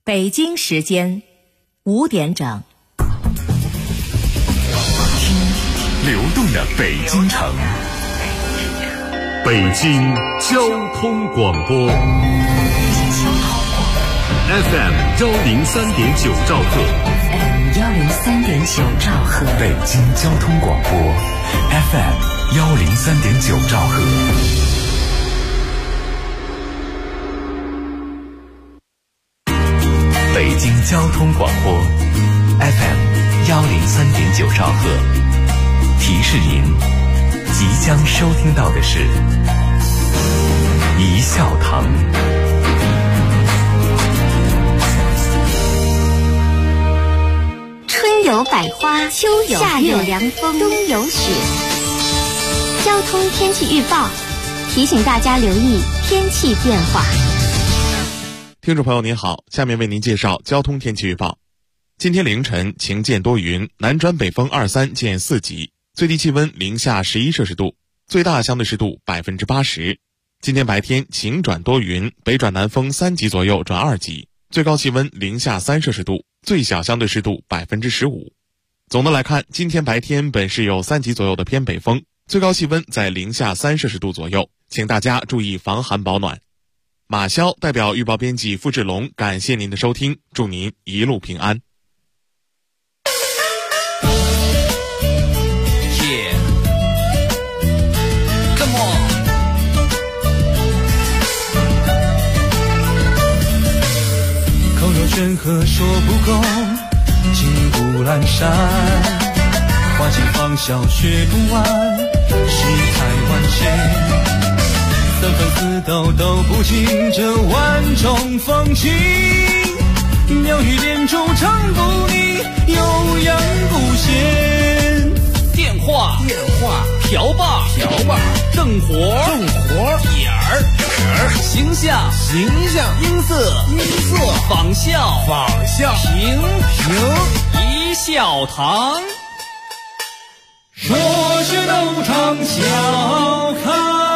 北京时间5点整。 流动的北京城，北京交通广播 FM 103.9兆赫 103.9兆赫， 北京交通广播 FM 103.9兆赫。北京交通广播 FM 103.9兆赫。提示您，即将收听到的是一笑堂。 春有百花，秋有夏有凉风，冬有雪。交通天气预报提醒大家留意天气变化。 听众朋友您好，下面为您介绍交通天气预报。今天凌晨晴见多云，南转北风2-3见4级。最低气温零下11摄氏度，最大相对湿度80%。今天白天晴转多云，北转南风3级左右转2级，最高气温零下3摄氏度，最小相对湿度15%。总的来看，今天白天本市有3级左右的偏北风，最高气温在零下3摄氏度左右，请大家注意防寒保暖。马潇代表预报编辑付志龙，感谢您的收听，祝您一路平安。 口若悬河说不够，金不阑珊，花间芳笑学不完，世态万千，三分四斗都不尽这万种风情，鸟语连珠唱不腻，悠扬不闲。 电话瓢把正活眼儿形象音色仿效平一笑堂， 说是斗场笑开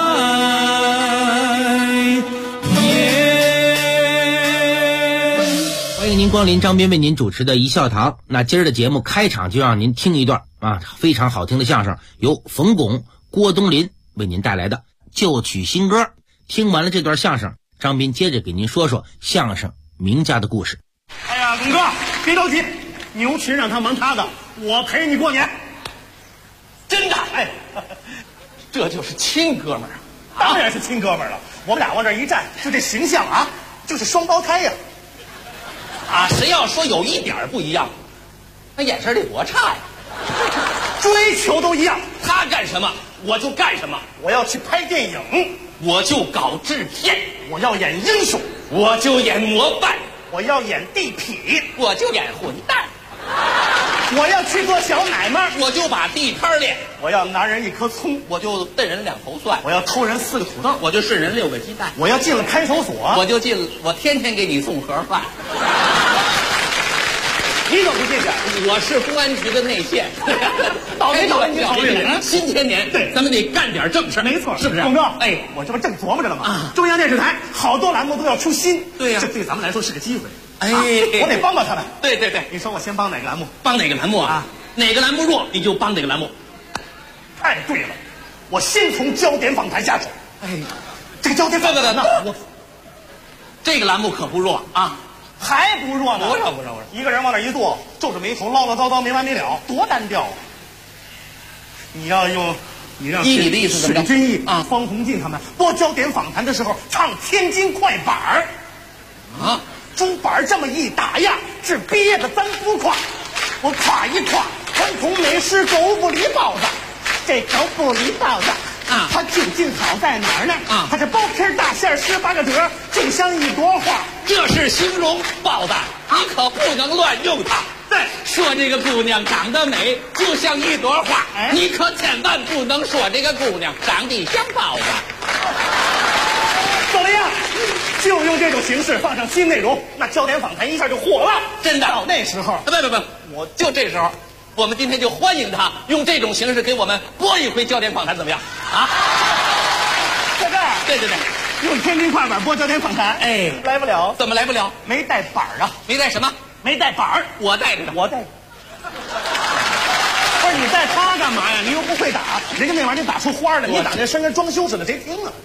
颜。 欢迎您光临张斌为您主持的一笑堂。那今儿的节目开场就让您听一段非常好听的相声，由冯巩、郭冬临为您带来的旧曲新歌。听完了这段相声，张斌接着给您说说相声名家的故事。 哎呀，巩哥，别着急，牛群让他忙他的，我陪你过年。 真的？ 哎， 这就是亲哥们儿。 当然是亲哥们儿了，我们俩往这一站，就这形象就是双胞胎呀。 谁要说有一点不一样，那眼神得多差呀。 追求都一样， 他干什么我就干什么。 我要去拍电影， 我就搞制片； 我要演英雄， 我就演模范； 我要演地痞， 我就演混蛋； 我要去做小买卖， 我就把地摊练； 我要拿人1颗葱， 我就瞪人2头蒜； 我要偷人4个土豆， 我就顺人6个鸡蛋； 我要进了看守所， 我天天给你送盒饭。 你怎么不进去？ 我是公安局的内线。 倒霉新千年， 对， 咱们得干点正事。 没错， 是不是？ 巩哥， 哎， 我这不正琢磨着了吗？中央电视台好多栏目都要出新， 对呀， 这对咱们来说是个机会。 我得帮帮他们。 对， 你说我先帮哪个栏目？ 帮哪个栏目哪个栏目弱，你就帮哪个栏目。 太对了，我先从焦点访谈下手。这个焦点访谈这个栏目可不弱还不弱呢？ 不弱， 一个人往那一坐，皱着眉头唠唠叨叨没完没了，多单调。你让依你的意思怎么着？ 水均益方鸿渐他们播焦点访谈的时候唱天津快板儿竹板这么一打呀，是憋得咱不垮。我夸一夸传统美食狗不理包子，这狗不理包子它究竟好在哪儿呢？它是包皮大馅18个褶，就像一朵花。 这是形容包子，你可不能乱用它。 对， 说这个姑娘长得美，就像一朵花，你可千万不能说这个姑娘长得像包子。 怎么样？就用这种形式放上新内容，那焦点访谈一下就火了。 真的， 到那时候， 不，我就这时候，我们今天就欢迎他用这种形式给我们播一回焦点访谈，怎么样？ 在这儿， 对， 用天津快板播焦点访谈。 哎， 来不了， 怎么来不了？ 没带板儿啊， 没带什么？ 没带板儿， 我带着呢。 我带。不是你带它干嘛呀？你又不会打，人家那玩意儿就打出花来，你打那声跟装修似的，谁听啊？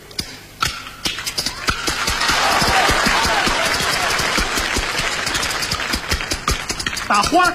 打花。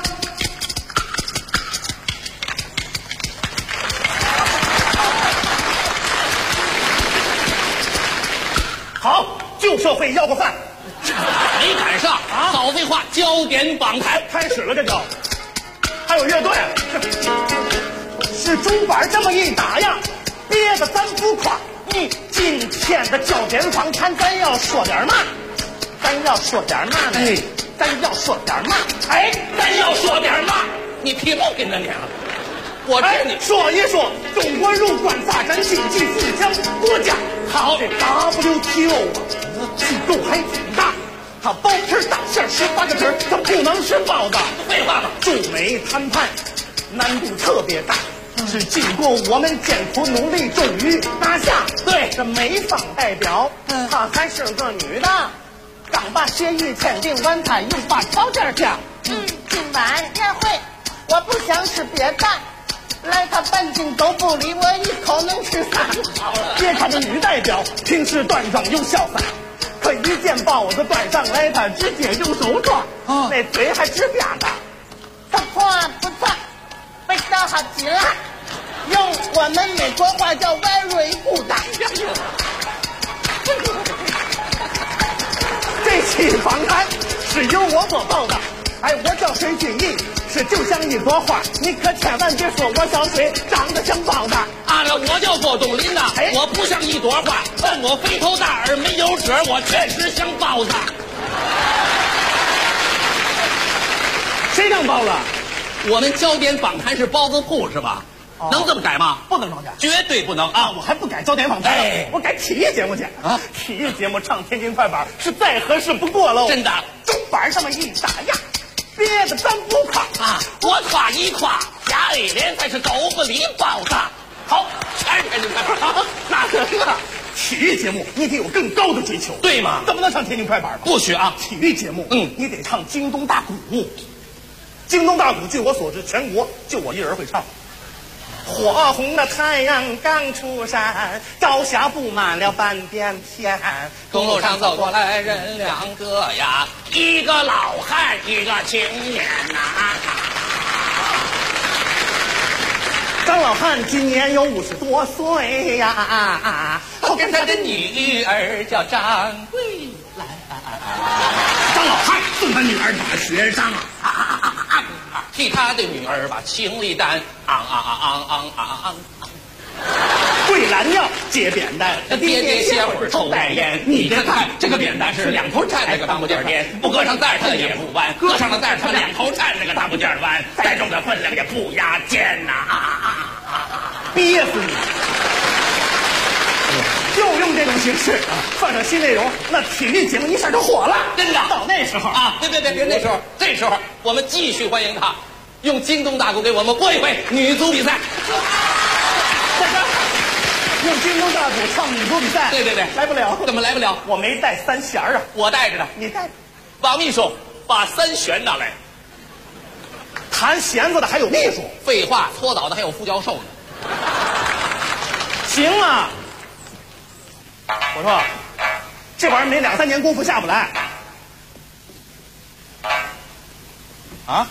好，旧社会要个饭， 没赶上啊！好废话，焦点访谈开始了，这就还有乐队，是钟板这么一打呀，憋得咱不垮。今天的焦点访谈，咱要说点嘛？咱要说点嘛呢？ 哎， 咱要说点嘛？ 哎，咱要说点嘛？你屁股跟着脸了。我这你说一说中国肉冠发展经济富强国家。好，这 WTO 啊，机构还挺大，它包皮大馅18个皮，它不能是包子。 废话吧。 中美谈判难度特别大，是经过我们艰苦努力，终于拿下。 对， 这美方代表，她还是个女的，刚把协议签订完，她又把条件讲。 今晚宴会我不想吃别的，来他半斤都不理我，一口能吃3。 好了，别看这女代表平时端庄又潇洒，可一见包子端上来，她直接用手抓，那嘴还直吧嗒。 不错不错，味道好极了，用我们美国话叫 very good。 这期访谈是由我播报的，我叫水俊逸，是就像一朵花，你可千万别说我小水长得像包子。 我叫郭冬临呐，我不像一朵花，但我肥头大耳没有褶，我确实像包子。 谁当包子？ 我们焦点访谈是包子铺是吧？能这么改吗？ 不能这么改， 绝对不能啊！ 我还不改焦点访谈，我改体育节目去啊！体育节目唱天津快板是再合适不过喽。 真的， 钟板这么一打呀，憋得咱不垮啊！我夸一夸，下一联才是狗不理包子。好，全是天津快板。 那个体育节目你得有更高的追求， 对吗？ 怎么能唱天津快板？ 不许啊！ 体育节目，你得唱京东大鼓。京东大鼓，据我所知，全国就我一人会唱。火红的太阳刚出山，朝霞布满了半边天。 公路上走过来人两个呀，一个老汉，一个青年呐。 张老汉今年有50多岁呀， 我跟他的女儿叫张桂兰。 张老汉送他女儿大学上， 替他的女儿把行李担桂兰要接扁担， 爹爹歇会儿抽袋烟。你别看这个扁担是2头站那个大木件颠，不搁上带它也不弯，搁上了带它2头站那个大木件弯，再重的分量也不压肩呐！ 憋死你！就用这种形式放上新内容，那体育节目一下就火了， 真的。 到那时候啊，别，那时候，这时候我们继续欢迎他，用京东大鼓给我们播一回女足比赛。 用京东大鼓唱女足比赛， 对， 来不了。 怎么来不了？ 我没带3弦啊， 我带着呢。 你带？ 王秘书，把3弦拿来。 弹弦子的还有秘书？ 废话，搓澡的还有副教授呢。 行啊，我说这玩意儿没2、3年功夫下不来啊。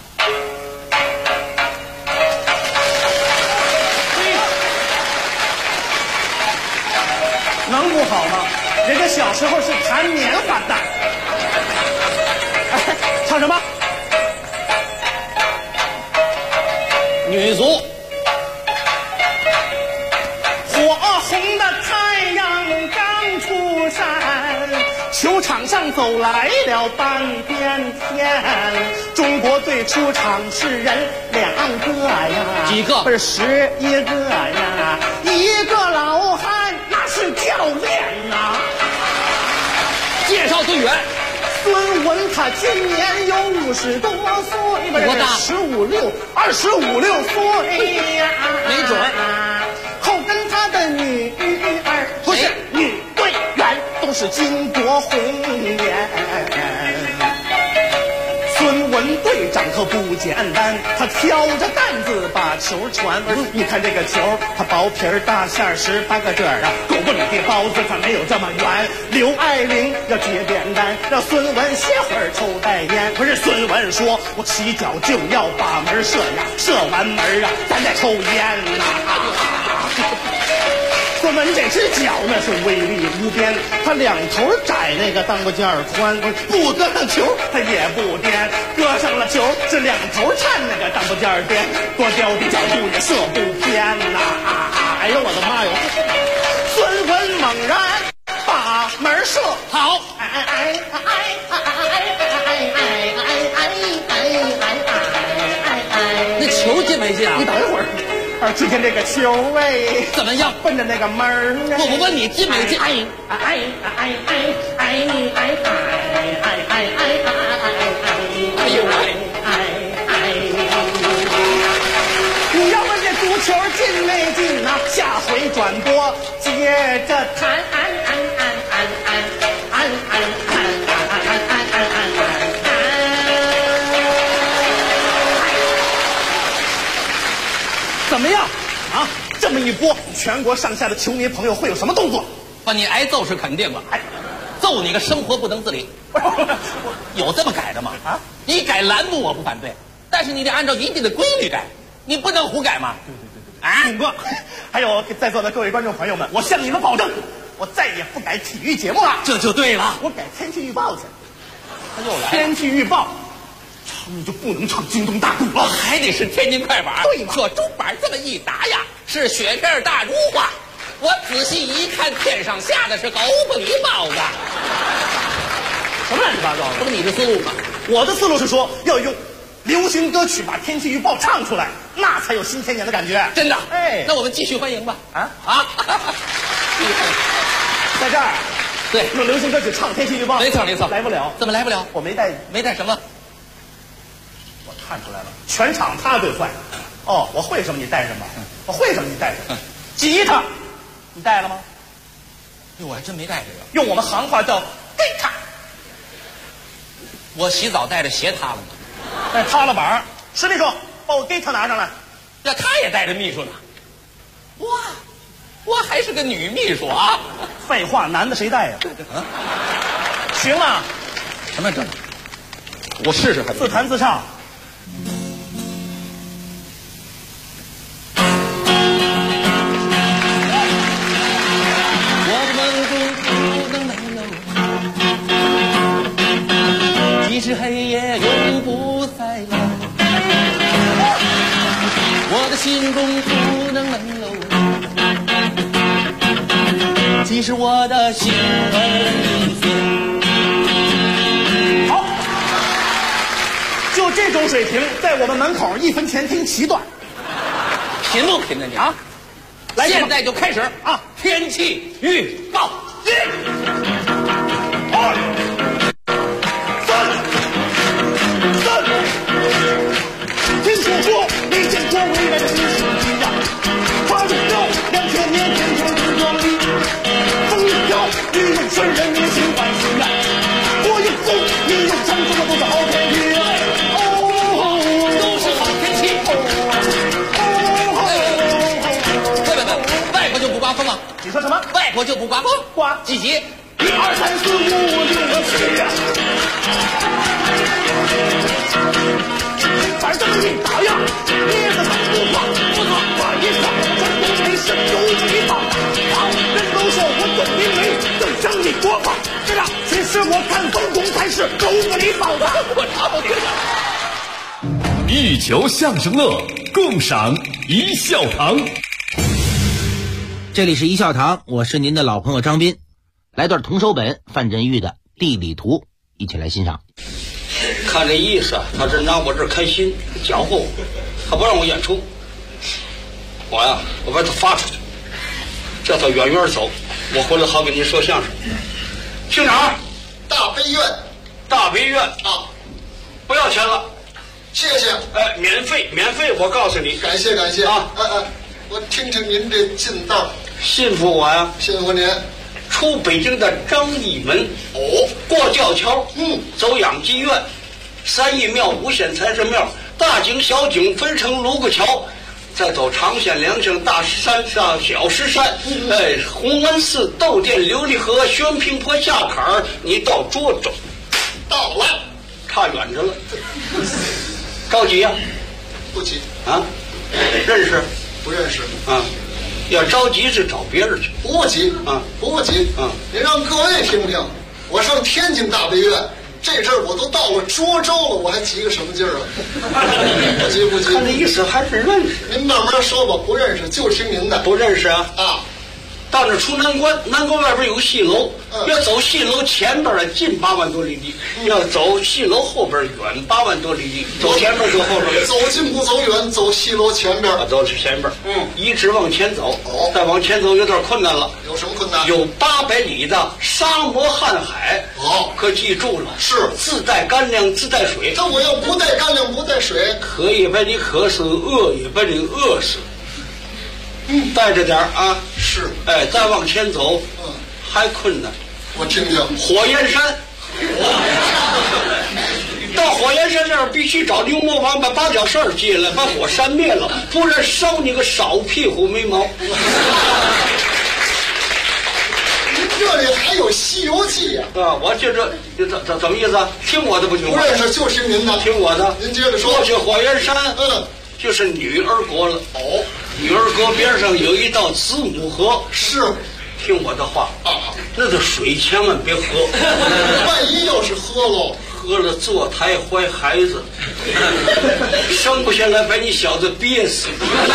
能不好吗？人家小时候是弹棉花的。唱什么？ 女足。 火红的太阳刚出山，球场上走来了半边天。中国队出场是人2个呀， 几个？ 不是11个呀，一个老汉那是教练呐。 介绍队员。 孙文他今年有50多岁， 多大 ？25、6岁呀， 没准儿。 后跟他的女儿不是女队员是巾帼红颜。孙文队长可不简单，他挑着担子把球传。你看这个球，它薄皮儿大馅儿18个褶儿啊，狗不理的包子它没有这么圆。刘爱玲要接扁担，让孙文歇会儿抽袋烟。不是孙文说，我起脚就要把门射呀，射完门啊，咱再抽烟呐。孙文这只脚那是威力无边，他两头窄，那个当不件儿宽，不搁上球他也不颠，搁上了球这两头颤，那个当不件儿颠，多刁的角度也射不偏呐！哎呦我的妈哟！孙文猛然把门射好， 那球进没进啊？ 你等一会儿。只见这个球哎， 怎么样？ 奔着那个门儿。 我问你进没进？ 你要问这足球进没进呢？下回转播接着谈。怎么样啊？这么一播，全国上下的球迷朋友会有什么动作？ 把你挨揍是肯定的，揍你个生活不能自理。有这么改的吗？啊，你改栏目我不反对，但是你得按照一定的规律改，你不能胡改嘛。 对。啊，勇哥，还有在座的各位观众朋友们，我向你们保证，我再也不改体育节目了。 这就对了， 我改天气预报去。 他又来天气预报。你就不能唱京东大鼓了， 还得是天津快板。 对嘛？ 这钟板这么一打呀，是雪片大如画。我仔细一看，天上下的是狗不理包子。 什么乱七八糟的？ 这不你的思路吗？ 我的思路是说，要用流行歌曲把天气预报唱出来，那才有新千年的感觉。 真的？ 哎， 那我们继续欢迎吧。 啊，在这儿， 对， 用流行歌曲唱天气预报。 没错， 来不了。 怎么来不了？ 我没带什么？ 看出来了，全场他最坏。哦，我会什么你带什么，我会什么你带什么。吉他，你带了吗？ 我还真没带这个。 用我们行话叫吉他。 我洗澡带着鞋塌了呢。 带塌了板。石秘书，把我吉他拿上来。 呀，他也带着秘书呢。哇，我还是个女秘书啊！ 废话，男的谁带呀？行了。 什么这？我试试。 自弹自唱。 即使黑夜永不再来，我的心中不能冷落。即使我的心儿已碎。 好，就这种水平，在我们门口1分钱听7段。 贫不贫呢你啊？来，现在就开始啊！天气预报，1、2、3、听说过，没见过未来的新世纪呀。花中飘，2000年天空之光里，风一飘，雨用水，人民心欢喜呀。我用风，你用风，说的都是好天气。都是好天气。外国就不刮风啊？ 你说什么？ 外国就不刮风？ 刮几级 ？1、2、3、4、5、6、7呀。反正这么一打呀，捏着它不晃，我操，挂一上，真不没事，有一套。好，人都说我懂明媒，更胜你国法。对了，其实我看风公才是狗不理包子。我操你了！ 一球相声乐，共赏一笑堂。 这里是一笑堂，我是您的老朋友张斌，来段童手本范振钰的《地理图》，一起来欣赏。 看这意思，他是拿我这儿开心，搅和我，他不让我演出。我呀，我把他发出去，叫他远远走，我回来好给您说相声。去哪儿？ 大悲院。 大悲院啊，不要钱了， 谢谢。 哎，免费，我告诉你。 感谢感谢啊！ 我听听您这劲道， 信服我呀， 信服您。 出北京的张义门，过吊桥，走养鸡院，三义庙、五显财神庙，大井、小井分成卢沟桥，再走长线、梁巷、大石山上小石山，弘安寺、窦店、琉璃河、宣平坡下坎儿，你到涿州， 到了， 差远着了。着急呀？ 不急啊？认识？ 不认识啊？要着急是找别人去。 不急啊， 不急啊！你让各位听听，我上天津大悲院，这阵儿我都到了涿州了，我还急个什么劲儿啊？不急不急。 看这意思还是认识。 您慢慢说吧，不认识就听您的。 不认识啊？ 啊。 到那出南关，南关外边有个戏楼，要走戏楼前边近8万多里地，要走戏楼后边远8万多里地。走前边走后边， 走近不走远，走戏楼前边。 走前边，一直往前走。再往前走有点困难了。 有什么困难？有 800里的沙漠瀚海。可记住了， 是自带干粮，自带水。 那我要不带干粮，不带水， 渴也把你渴死，饿也把你饿死。带着点啊！ 是， 再往前走，还困难。 我听听， 火焰山，到火焰山这儿必须找牛魔王把8角扇接来，把火扇灭了，不然烧你个少屁股没毛。 您这里还有《西游记》 啊！我这怎么意思啊？听我的不听我的？ 不认识就听您的， 听我的。 您接着说。 过去火焰山，就是女儿国了。女儿国边上有一道子母河， 是， 听我的话啊，那个水千万别喝， 万一要是喝喽， 喝了坐胎怀孩子，生不下来把你小子憋死。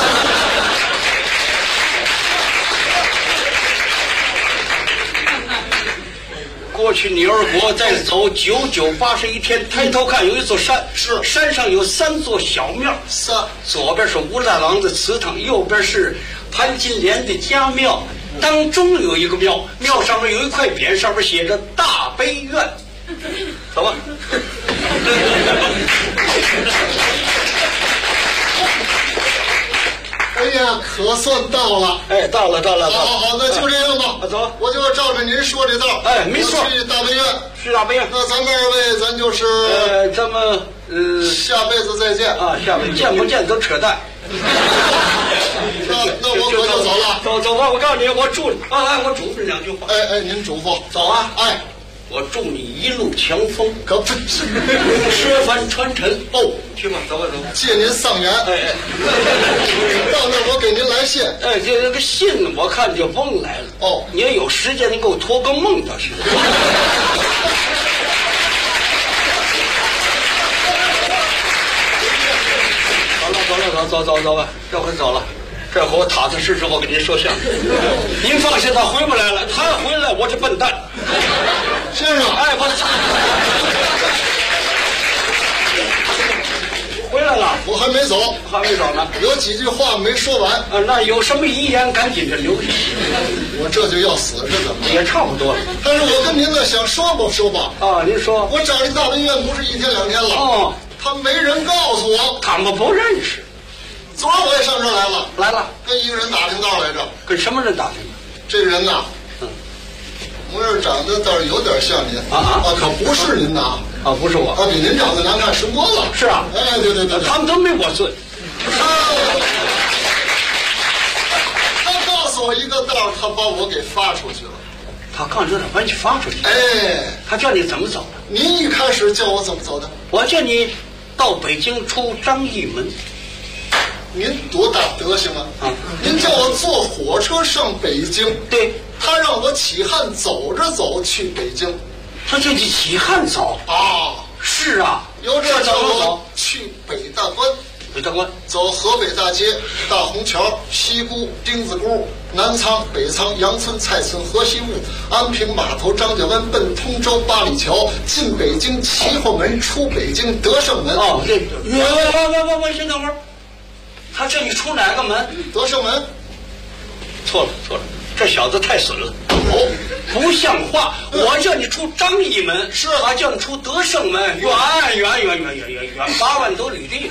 过去女儿国，再走9981天，抬头看有一座山， 是山上有3座小庙，左边是武大郎的祠堂，右边是潘金莲的家庙，当中有一个庙，庙上面有一块匾，上面写着大悲院。走吧。 哎呀，可算到了！ 到了。 好，那就这样吧。 走， 我就照着您说这道。 没错。 去大悲院。 去大悲院。 那咱们2位，咱就是咱们下辈子再见啊！下辈子见不见都扯淡。 那我可就走了。 走吧，我告诉你，我祝你我嘱咐2句话。 您嘱咐。 走啊！我祝你一路强风， 可不车帆传尘。去吧，走吧。 借您上言。到那我给您来信。 这个信我看就甭来了。你也有时间，你给我托个梦倒是。走吧，这回走了。这回我踏踏实实，我跟您说相声。您放心，他回不来了。他回来，我是笨蛋。 先生， 回来了， 我还没走， 呢。 有几句话没说完那有什么遗言，赶紧的留下。 我这就要死是怎么？ 也差不多了。 但是我跟您呢想说吧。 您说。 我找这大悲院不是1天2天了。他没人告诉我， 他们不认识。 昨儿我也上这儿来了，跟一个人打听道来着。 跟什么人打听？ 这人呐，模样长得倒是有点像您可不是您呐不是我比您长得难看10多了。 是啊， 对， 他们都没我尊。 他告诉我一个道，他把我给发出去了。 他告诉他把你发出去。他叫你怎么走的？ 您一开始叫我怎么走的？ 我叫你到北京出张义门。 您多大德行啊！您叫我坐火车上北京， 对， 他让我起汉走着走去北京， 他叫你起汉走是啊， 由这叫我去北大关，走河北大街、大红桥、西沽、丁字沽、南仓、北仓、杨村、蔡村、河西路、安平码头、张家湾，奔通州八里桥，进北京齐后门，出北京德胜门。 我先等会儿。他叫你出哪个门？ 德胜门。 错了，这小子太损了，不像话！我叫你出张义门， 是他叫你出德胜门，远8万多里地。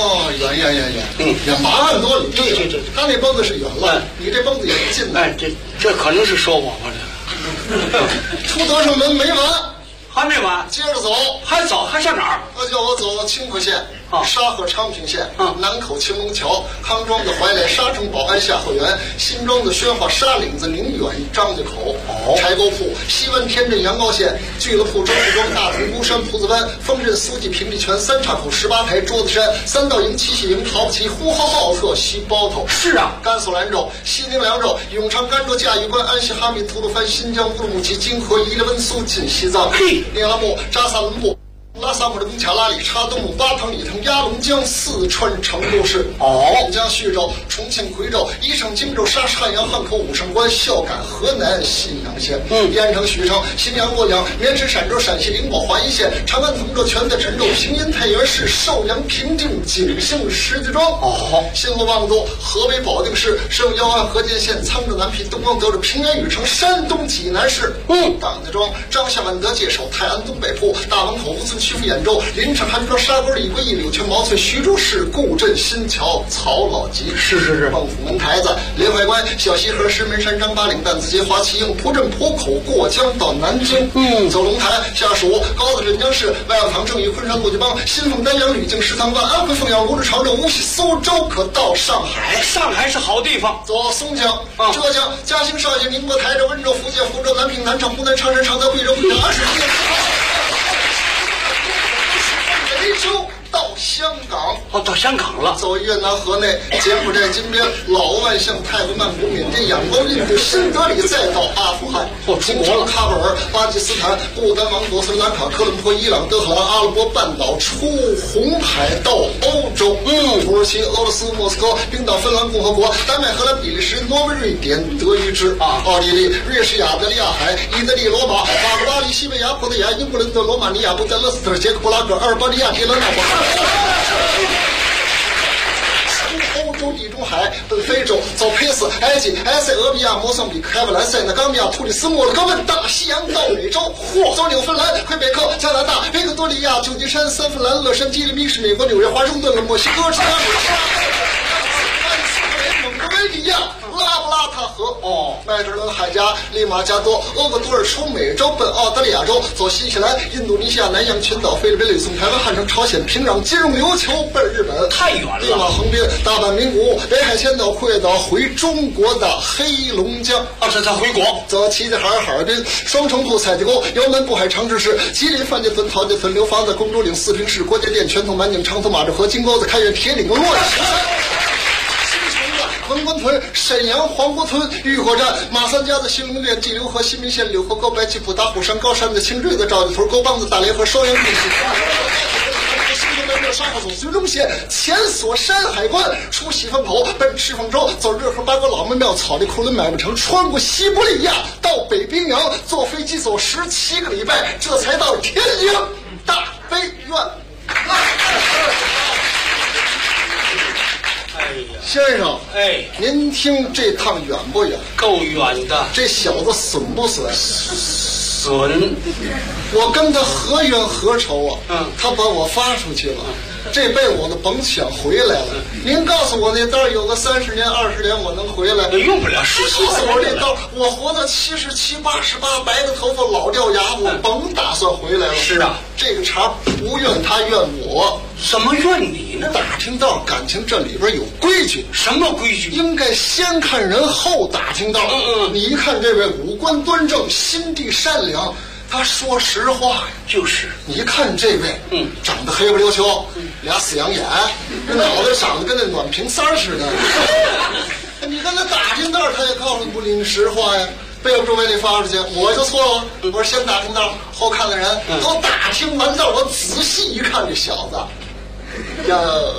远8万多里地。对，他那蹦子是远了，你这蹦子也近了。 这可能是说我吧，这出德胜门没完， 还没完， 接着走， 还走，还上哪儿？ 他叫我走到清河县、沙河昌平县、南口青龙桥、康庄子怀来、沙城保安、夏河源、新庄子宣化、沙岭子宁远、张家口、柴沟铺、西湾天镇、阳高县、聚乐铺、周市庄、大同孤山、铺子湾、丰镇、苏记、平地泉、三岔口、18台、桌子山、三道营、七喜营、桃不齐、呼号奥特、西包头。 是啊， 甘肃兰州、西宁凉州、永昌甘州、嘉峪关、安西哈密、吐鲁番、新疆乌鲁木齐、金河、伊犁温苏、进西藏、聂拉木、扎萨伦布、拉萨姆的贡卡拉里、查东姆、巴塘里腾、鸭龙江、四川成都市、岘江徐州、重庆夔州、宜昌荆州、沙市汉阳、汉口武胜关、孝感河南信阳县、盐城许昌、新阳洛阳、绵池陕州、陕西灵宝华阴县、长安通州、全在陈州、平阴太原市、寿阳平定、景兴石家庄、新罗望族、河北保定市、省遥安河间县、沧州南皮、东光德州、平原禹城、山东济南市、党家庄、张夏万德界首、泰安东北铺、大王口湖村、曲阜兖州、临城韩庄、沙沟、李桂义、柳泉、毛村、徐州市、固镇、新桥、曹老集、 是孟府门台子、临淮关、小西河、石门山、张八岭、担子街、华旗营、蒲镇、浦口、过江到南京，走龙潭、下蜀、高子镇江市、外望塘、正义、昆山、陆家浜、新丰、丹阳、吕靖、石塘湾、安徽凤阳、泸州、常州、无锡、苏州，可到上海。 上海是好地方。 走松江、浙江、嘉兴、绍兴、宁波、台州、温州、福建、福州、南平、南昌、湖南、长沙、常德、贵州、贵阳、安顺、梅州到香港， 到香港了。 走越南河内、柬埔寨金边、老汶向泰国曼谷、缅甸、仰光、印度、新德里，再到阿富汗、 出国了。 喀布尔、巴基斯坦、不丹王国、斯里兰卡、哥伦坡、伊朗、德黑兰、阿拉伯半岛，出红海到欧洲。土耳其、俄罗斯、莫斯科、冰岛、芬兰共和国、丹麦、荷兰、比利时、挪威、瑞典、德意志、奥地利、瑞士、亚得里亚海、意大利、罗马、法国巴黎、西班牙、葡萄牙、英格兰德、罗马尼亚、布达勒斯特、捷克布拉格、阿尔巴尼亚、铁勒纳堡。欧洲地中海，奔非洲，走佩斯、埃及、埃塞俄比亚、摩桑比克、开普兰、塞纳冈比亚、突尼斯、莫洛哥、问大西洋到美洲，走纽芬兰、魁北克、加拿大、维克多利亚、旧金山、三藩兰、洛杉矶、密是美国纽约、华盛顿、墨西哥、芝加哥、蒙哥维利亚、拉布拉塔河、麦哲伦海峡、利马加多、厄瓜多尔，出美洲，奔澳大利亚州，走新西兰、印度尼西亚、南洋群岛、菲律宾、吕宋、台湾、汉城、朝鲜、平壤、金融、琉球，奔日本， 太远了。 利马横滨、大阪、名古屋、北海千岛、库页岛，回中国的黑龙江。 这才回国。 走齐齐哈尔、哈尔滨、双城铺、采集沟、姚门、渤海、长治市、吉林、范家屯、陶家屯、刘房子、公主岭、四平市、国家店、泉头、满井、长头、马志河、金沟子、开远、铁岭、洛阳。文官屯、沈阳、黄姑屯、玉火站、马三家子、新龙院、济流河、新民县、柳河沟、白旗铺、大虎山、高山的清水子、赵家屯、沟帮子、大连河、双阳地区。沙河走绥中县，前锁山海关，出西风口，奔赤峰州，走热河八哥老门庙，草地库伦买不成，穿过西伯利亚，到北冰洋，坐飞机走17个礼拜，这才到天津大悲院。先生，您听这趟远不远？ 够远的。 这小子损不损？ 损。 我跟他何冤何仇啊？他把我发出去了，这辈我都甭想回来了。您告诉我那道有个30年20年我能回来？ 用不了气死我这道，我活到77、88，白个头发老掉牙，我甭打算回来了。 是啊， 这个茬不怨他怨我。 什么怨你呢？ 打听道感情这里边有规矩。 什么规矩？ 应该先看人后打听道。你一看这位五官端正，心地善良，他说实话呀。 就是你看这位，长得黑不溜秋，俩死羊眼，这脑袋长得跟那暖瓶塞似的。你跟他打听道，他也告诉不你实话呀。背不住为你发出去，我就错了。我说先打听道，后看的人都打听完道，我仔细一看，这小子呀，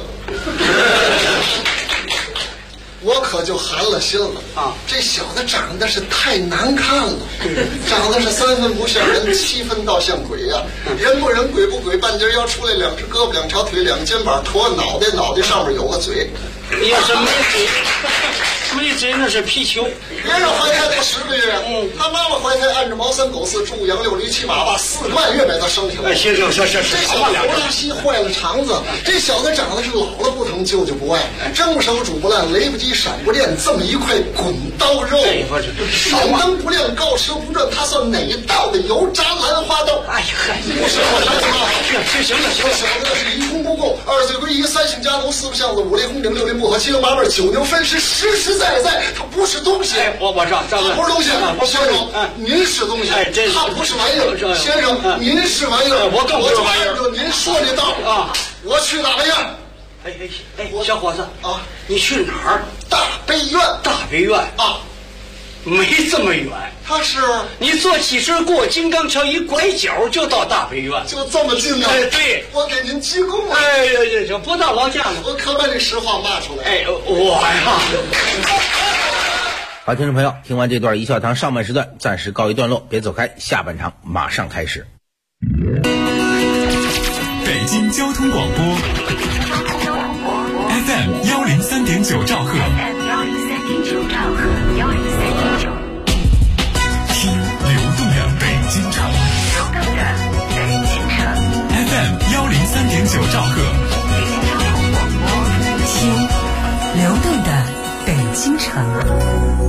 我可就寒了心了啊！这小子长得是太难看了，长得是3分不像人，7分倒像鬼呀！人不人，鬼不鬼，半截腰出来2只胳膊，2条腿，2肩膀，驼脑袋，脑袋上面有个嘴。 你有什么嘴？ 没针那是皮球。 别人怀胎都10个月，他妈妈怀胎按着茅山狗似猪羊6驴7马84个半月把他生下来。 行， 这小子活大稀坏了肠子，这小子长得是老了不疼，舅舅不爱，蒸熟煮不烂，雷不及闪不电，这么一块滚刀肉，闪灯不亮，告舌不转，他算哪道的油炸兰花刀？ 哎呀， 不是我孩子吗？ 行了， 小子那是1空不够，2岁归一，3姓家奴，4不巷子，5雷轰顶，6雷不合，7牛8辈，9牛分尸，实实在在，他不是东西。 我知道， 他不是东西。先生，您是东西，他不是玩意儿。先生，您是玩意儿， 我更不是玩意儿。 就您说的道啊，我去哪个院？ 小伙子啊，你去哪儿？ 大悲院。 大悲院啊，没这么远。 他是你坐汽车过金刚桥，一拐角就到大悲院， 就这么近啊？ 对， 我给您鞠躬啊！ 这不到劳驾呢。 我可把这实话骂出来。 我呀。 好，听众朋友，听完这段一笑堂上半时段暂时告一段落，别走开，下半场马上开始。 北京交通广播 FM 103.9兆赫，听流动的北京城，FM 103.9兆赫， 听流动的北京城。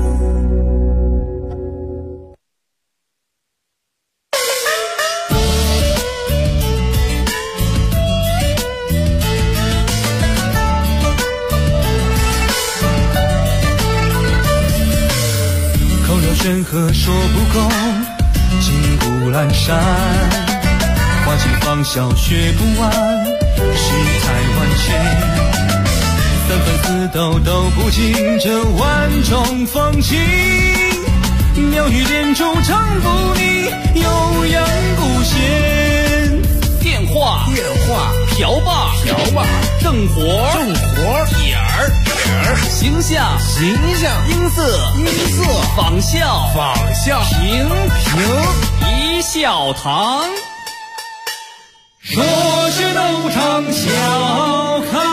山河说不够，金谷阑珊，花季芳笑学不完，世态万千，三分四斗都不尽这万种风情，妙语连珠唱不腻，悠扬古弦，电话瓢把正活眼儿形象音色仿效平一笑堂，说是斗场笑开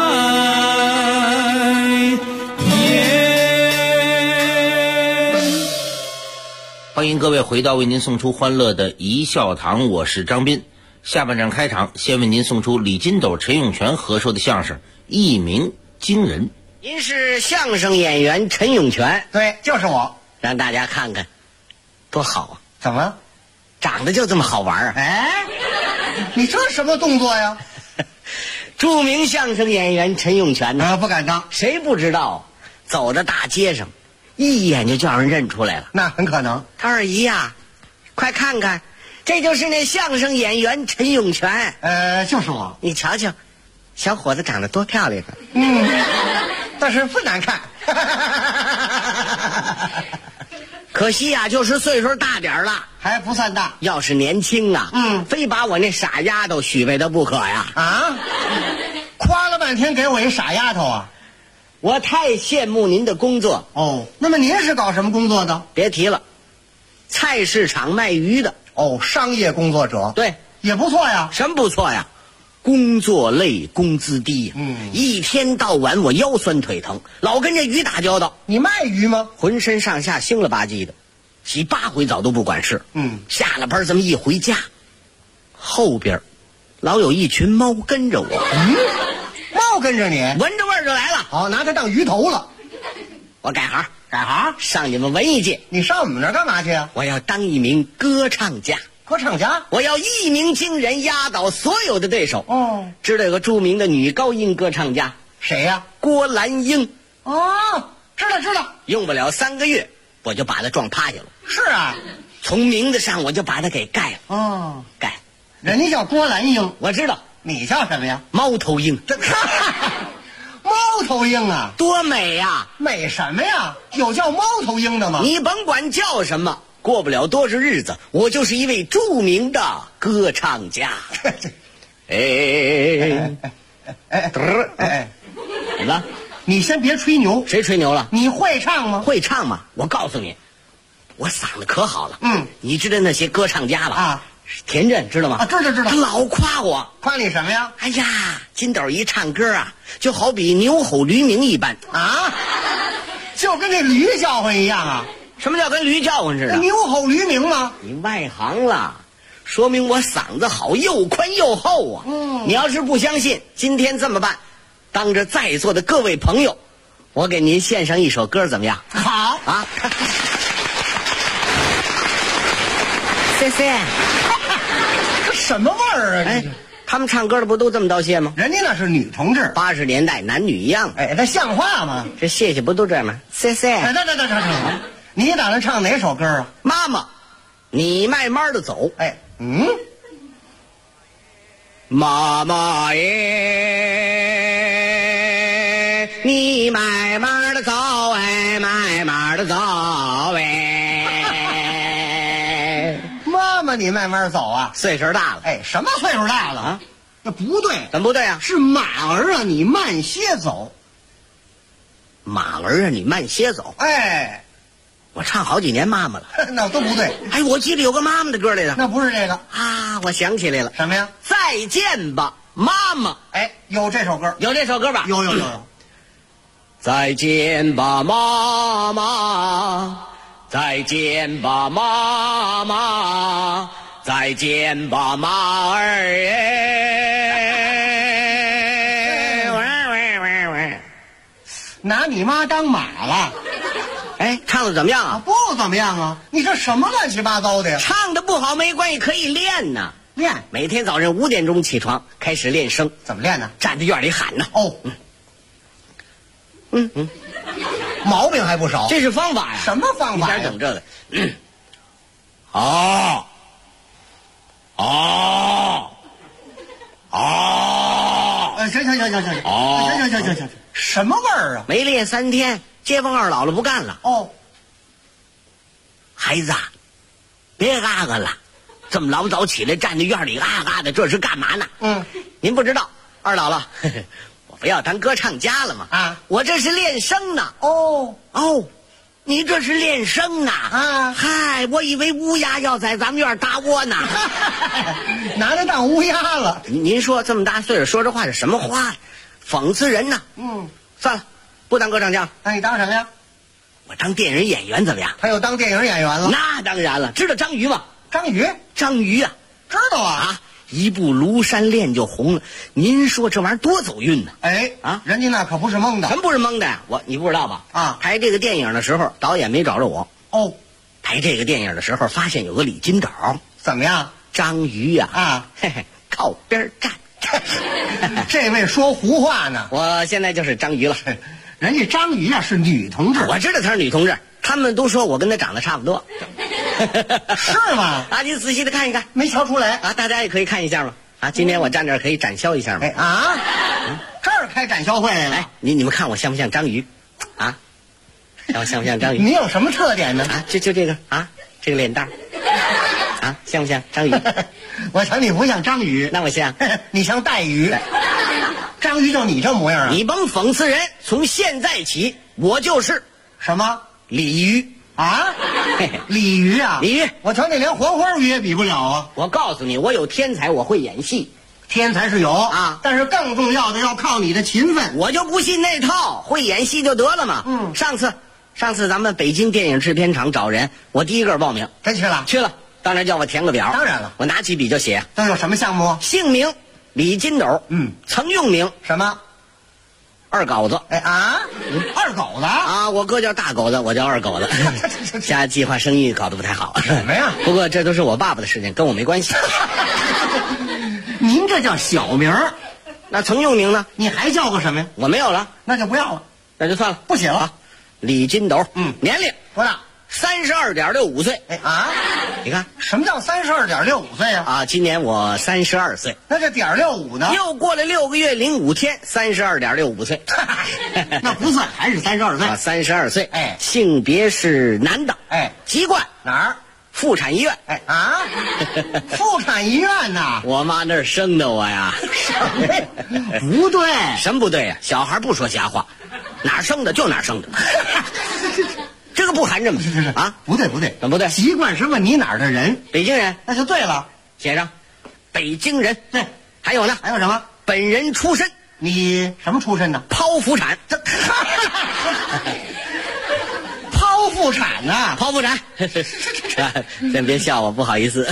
颜。 欢迎各位回到为您送出欢乐的一笑堂，我是张斌。下半场开场，先为您送出李金斗、陈永泉合说的相声《一鸣惊人》。 您是相声演员陈永泉？ 对，就是我。 让大家看看，多好啊！ 怎么了？ 长得就这么好玩啊！ 哎，你这什么动作呀？ 著名相声演员陈永泉呢？ 不敢当， 谁不知道？走在大街上，一眼就叫人认出来了。 那很可能。 他二姨呀，快看看，这就是那相声演员陈永泉。 就是我。 你瞧瞧，小伙子长得多漂亮啊！ 但是不难看。 可惜呀，就是岁数大点了， 还不算大。 要是年轻啊，非把我那傻丫头许配他不可呀！ 啊，夸了半天给我一傻丫头啊！ 我太羡慕您的工作哦。那么您是搞什么工作的？ 别提了，菜市场卖鱼的。 哦，商业工作者。 对， 也不错呀。 什么不错呀？工作累，工资低呀。一天到晚我腰酸腿疼，老跟这鱼打交道。 你卖鱼吗？ 浑身上下腥了吧唧的，洗8回澡都不管事。下了班这么一回家，后边老有一群猫跟着我。 猫跟着你， 闻着味儿就来了。 好，拿它当鱼头了。 我改行，上你们文艺界。 你上我们那儿干嘛去啊？ 我要当一名歌唱家。 歌唱家？ 我要一鸣惊人，压倒所有的对手。 哦， 知道有个著名的女高音歌唱家， 谁呀？ 郭兰英。 哦，知道。 用不了3个月，我就把她撞趴下了。 是啊， 从名字上我就把她给盖了。 哦， 盖。 人家叫郭兰英， 我知道。 你叫什么呀？ 猫头鹰。 猫头鹰啊， 多美呀！ 美什么呀？有叫猫头鹰的吗？ 你甭管叫什么。过不了多少日子，我就是一位著名的歌唱家。怎么？ 你先别吹牛。 谁吹牛了？ 你会唱吗？ 会唱吗？我告诉你，我嗓子可好了。你知道那些歌唱家吧？ 啊， 田震知道吗？ 啊，知道。 他老夸我。 夸你什么呀？ 哎呀，金斗一唱歌啊，就好比牛吼驴鸣一般啊。 就跟那驴叫唤一样啊。 什么叫跟驴叫唤似的？ 牛吼驴鸣吗？ 你外行了，说明我嗓子好，又宽又厚啊。你要是不相信，今天这么办，当着在座的各位朋友，我给您献上一首歌，怎么样？ 好啊！谢谢。 什么味儿啊？ 哎，他们唱歌的不都这么道谢吗？ 人家那是女同志 ，80年代男女一样。 哎，那像话吗？ 这谢谢不都这样吗？谢谢。 哎，等，你打算唱哪首歌啊？ 妈妈，你慢慢的走。 哎， 妈妈耶，你慢慢的走，哎，慢慢的走，哎。 妈妈，你慢慢走啊！ 岁数大了。 哎，什么岁数大了啊？那不对， 怎么不对啊？ 是马儿啊，你慢些走。 马儿啊，你慢些走。 哎。 我唱好几年妈妈了， 那都不对。 哎，我记得有个妈妈的歌来的， 那不是这个啊！我想起来了， 什么呀？ 再见吧，妈妈。 哎，有这首歌， 有这首歌吧？ 有。 再见吧，妈妈，再见吧，妈妈，再见吧，马儿耶！ 拿你妈当马了。 哎，唱的怎么样啊？ 不怎么样啊！你这什么乱七八糟的呀？ 唱的不好没关系，可以练呢。 练， 每天早上5点钟起床，开始练声。 怎么练呢？ 站在院里喊呢。 哦，毛病还不少。 这是方法呀？ 什么方法呀？ 你等这个。行。什么味儿啊？ 没练3天。街坊二姥姥不干了。 哦， 孩子啊，别啊了，这么老早起来站在院里啊的，这是干嘛呢？您不知道，二姥姥，我不要当歌唱家了吗？ 啊， 我这是练声呢。 哦， 你这是练声呢？ 啊， 嗨，我以为乌鸦要在咱们院搭窝呢， 拿它当乌鸦了。 您说这么大岁数说这话是什么话呀？讽刺人呢。算了。不当歌唱家， 那你当什么呀？ 我当电影演员怎么样？ 他又当电影演员了？ 那当然了，知道章鱼吗？ 章鱼啊， 知道啊。 一部《庐山恋》就红了。您说这玩意儿多走运呢？ 哎啊，人家那可不是蒙的。 什么不是蒙的呀？你不知道吧？啊，拍这个电影的时候，导演没找着我。 哦， 拍这个电影的时候，发现有个李金斗。 怎么样？ 章鱼呀？嘿嘿，靠边站。 这位说胡话呢。 我现在就是章鱼了。 人家章鱼啊是女同志， 我知道她是女同志，他们都说我跟她长得差不多。 是吗？ 啊，你仔细的看一看， 没瞧出来啊，大家也可以看一下嘛。啊，今天我站这儿可以展销一下吗？ 这儿开展销会来了。 你们看我像不像章鱼？啊，像不像章鱼？ 你有什么特点呢？ 啊，就这个啊，这个脸蛋啊，像不像章鱼？ 我瞧你不像章鱼， 那我像， 你像带鱼。章鱼就你这模样啊！ 你甭讽刺人，从现在起我就是什么鲤鱼啊？鲤鱼啊？ 鲤鱼， 我瞧你连黄花鱼也比不了啊！ 我告诉你，我有天才，我会演戏， 天才是有啊， 但是更重要的要靠你的勤奋。 我就不信那套，会演戏就得了嘛。上次咱们北京电影制片厂找人，我第一个报名， 真去了？ 去了，当然叫我填个表。 当然了， 我拿起笔就写。 都有什么项目？ 姓名李金斗，曾用名什么？ 二狗子。 二狗子啊！我哥叫大狗子，我叫二狗子。家计划生意搞得不太好。 什么呀？ 不过这都是我爸爸的事情，跟我没关系。 您这叫小名儿， 那曾用名呢？ 你还叫过什么呀？ 我没有了， 那就不要了， 那就算了， 不写了。 李金斗，年龄多大 ？32.65岁。你看什么叫32.65岁呀？ 啊，今年我32岁。 那这.65呢？ 又过了6个月零5天，32.65岁。 那不算，还是32岁。 啊，32岁。性别是男的。籍贯哪儿？ 妇产医院。 妇产医院呐？ 我妈那儿生的我呀。 不对， 什么不对呀？小孩不说瞎话，哪儿生的就哪儿生的。这个不含着吗？啊， 不对， 怎么不对？ 籍贯是问你哪儿的人？ 北京人， 那就对了， 写上北京人。 对， 还有呢？ 还有什么？ 本人出身， 你什么出身呢？ 剖腹产。 妇产呢？ 剖腹产。先别笑我，不好意思。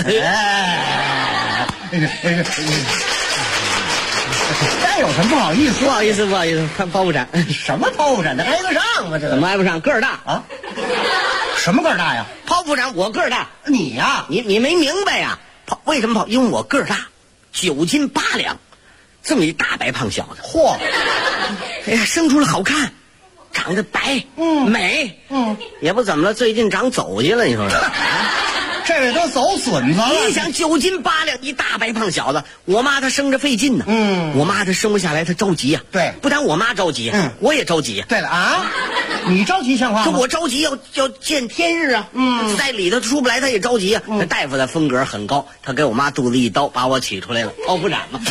这有什么不好意思？ 不好意思，看剖腹产。 什么剖腹产？这挨得上啊？这怎么挨不上？个儿大啊？什么个儿大呀？ 剖腹产我个儿大， 你呀， 你没明白呀？为什么剖？因为我个儿大，9斤8两，这么一大白胖小子。 嚯！ 哎呀，生出来好看，长得白，美，也不怎么了，最近长走去了，你说说。 这位都走损子了。 你想9斤8两一大白胖小子，我妈她生着费劲呢。我妈她生不下来，她着急呀。 对， 不但我妈着急呀，我也着急呀。 对了啊，你着急像话吗？ 这我着急要见天日啊。在里头出不来，她也着急呀。那大夫的风格很高，他给我妈肚子一刀，把我取出来了，剖腹产嘛。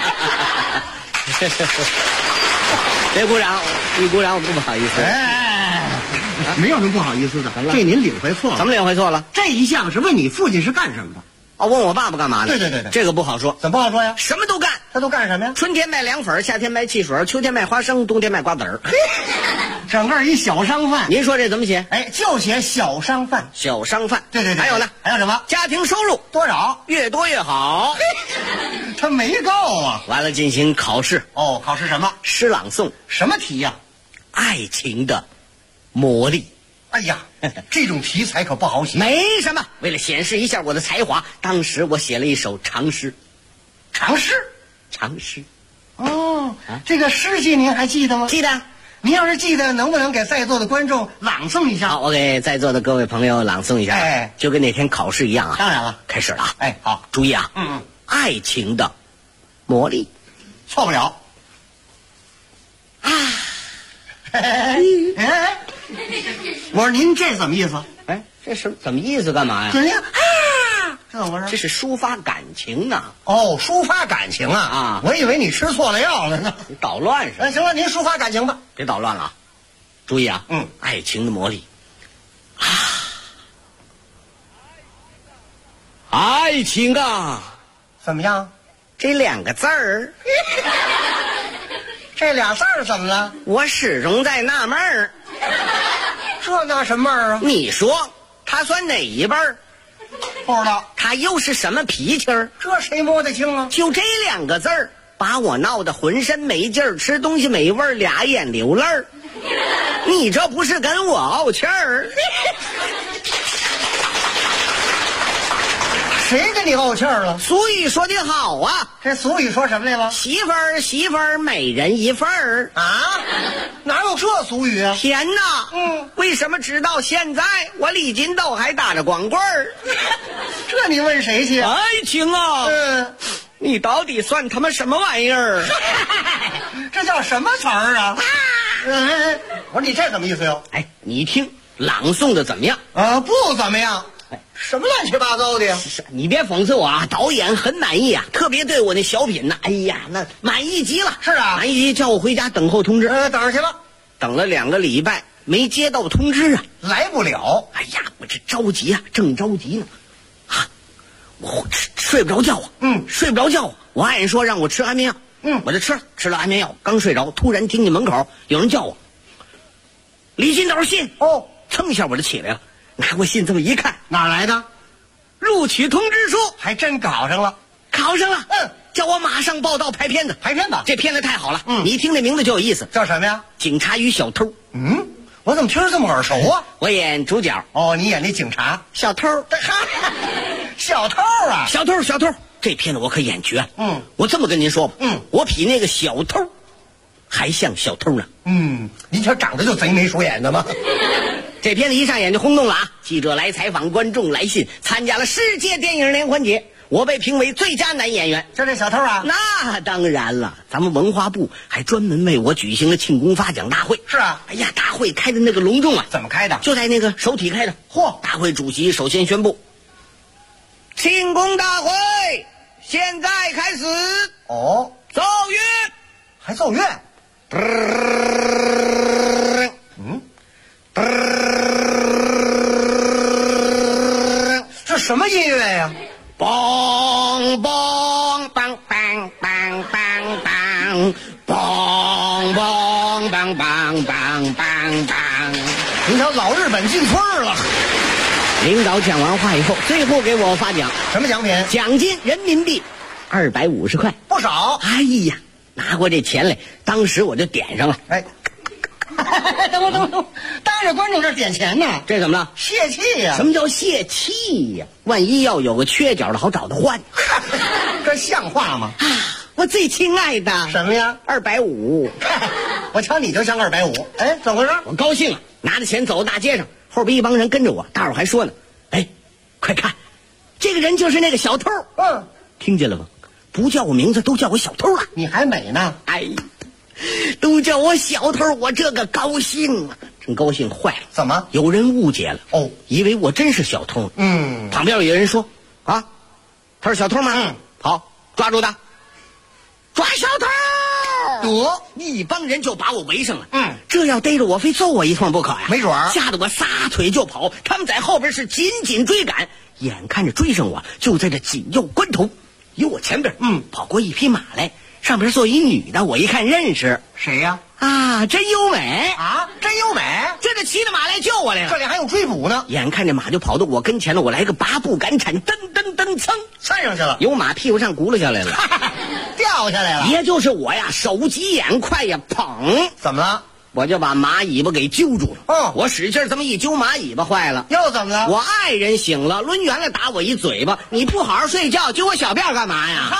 别鼓掌，一鼓掌我不好意思。 没有什么不好意思的，这您领会错了。 怎么领会错了？ 这一项是问你父亲是干什么的。 哦，问我爸爸干嘛的？ 对， 这个不好说。 怎么不好说呀？ 什么都干。 他都干什么呀？ 春天卖凉粉，夏天卖汽水，秋天卖花生，冬天卖瓜子儿。 整个一小商贩。 您说这怎么写？ 就写小商贩。 小商贩。 对。 还有呢？ 还有什么？ 家庭收入多少？ 越多越好。 他没够啊！ 完了，进行考试。 哦，考试什么？ 诗朗诵。 什么题呀？ 爱情的魔力。 哎呀，这种题材可不好写。 没什么，为了显示一下我的才华，当时我写了一首长诗。 长诗。哦，这个诗句您还记得吗？ 记得。 您要是记得，能不能给在座的观众朗诵一下？ 好，我给在座的各位朋友朗诵一下。就跟那天考试一样啊。 当然了， 开始了啊。 好， 注意啊。爱情的魔力， 错不了。我说您这怎么意思？ 这是怎么意思？干嘛呀？ 这怎么回事？ 这是抒发感情呢。 哦，抒发感情啊！我以为你吃错了药了呢。 你捣乱是吧？ 行了，您抒发感情吧。 别捣乱了啊！注意啊！爱情的魔力爱情啊！ 怎么样？ 这2个字儿， 这俩字儿怎么了？ 我始终在纳闷儿。 这纳什么闷儿啊？ 你说他算哪一辈儿？ 不知道。 他又是什么脾气儿？ 这谁摸得清啊？ 就这2个字儿，把我闹得浑身没劲儿，吃东西没味儿，俩眼流泪儿。你这不是跟我怄气儿？ 谁跟你怄气儿了？ 俗语说得好啊。 这俗语说什么来了？ 媳妇儿每人一份儿啊？哪有这俗语啊？ 天哪！为什么直到现在我李金斗还打着光棍儿？ 这你问谁去？ 爱情啊！你到底算他妈什么玩意儿？ 这叫什么词儿啊？我说你这怎么意思哟？ 你听朗诵的怎么样？ 不怎么样。什么乱七八糟的呀？ 你别讽刺我啊！导演很满意啊，特别对我那小品呢，哎呀，那满意极了。 是啊， 满意极，叫我回家等候通知。 等着去了， 等了2个礼拜没接到通知啊， 来不了。 哎呀，我这着急啊，正着急呢，我睡不着觉啊，睡不着觉啊。我爱人说让我吃安眠药，我就吃了安眠药，刚睡着，突然听见门口有人叫我，李金斗信。蹭一下我就起来了。拿过信这么一看， 哪来的？ 录取通知书， 还真考上了。 叫我马上报到拍片子。这片子太好了，你一听这名字就有意思， 叫什么呀？ 警察与小偷。 我怎么听着这么耳熟啊？ 我演主角。 你演那警察。 小偷。 小偷啊！ 小偷。这片子我可演绝。我这么跟您说吧，我比那个小偷还像小偷呢。 您瞧长得就贼眉鼠眼的吗？ 这片子一上演就轰动了啊！记者来采访，观众来信，参加了世界电影联欢节，我被评为最佳男演员。 就这小偷啊？ 那当然了，咱们文化部还专门为我举行了庆功发奖大会。 是啊， 哎呀，大会开的那个隆重啊！ 怎么开的？ 就在那个首体开的。大会主席首先宣布，庆功大会现在开始。奏乐， 还奏乐。这什么音乐呀？ 梆梆梆梆梆梆梆梆梆梆梆梆梆梆。 你瞧，老日本进村了。 领导讲完话以后，最后给我发奖。 什么奖品？ 奖金人民币250块， 不少。 哎呀，拿过这钱来，当时我就点上了。 哎，等，当着观众这点钱呢？ 这怎么了？ 泄气呀！ 什么叫泄气呀？万一要有个缺角的，好找他换。 这像话吗？ 啊，我最亲爱的。 什么呀 ？250。 我瞧你就像250。哎，怎么回事？ 我高兴了，拿着钱走到大街上，后边一帮人跟着我，大伙还说呢：“哎，快看，这个人就是那个小偷。” 嗯， 听见了吗？不叫我名字，都叫我小偷了。 你还美呢？ 哎，都叫我小偷，我这个高兴啊！真高兴坏了。 怎么？ 有人误解了哦， 以为我真是小偷。旁边有人说：“啊，他是小偷吗？”好，抓住他，抓小偷！得，一帮人就把我围上了。这要逮着我，非揍我一通不可呀！ 没准儿， 吓得我撒腿就跑。他们在后边是紧紧追赶，眼看着追上我，就在这紧要关头，由我前边跑过一匹马来，上边坐一女的，我一看认识， 谁呀？ 啊，真优美啊，真优美！ 这个骑着马来救我来了， 这里还有追捕呢。 眼看着马就跑到我跟前了，我来个拔步赶铲，噔噔噔，噌窜上去了， 由马屁股上轱辘下来了， 掉下来了。 也就是我呀，手疾眼快呀，砰！ 怎么了？ 我就把马尾巴给揪住了。我使劲这么一揪，马尾巴坏了。 又怎么了？ 我爱人醒了，抡圆了打我一嘴巴。你不好好睡觉，揪我小辫干嘛呀？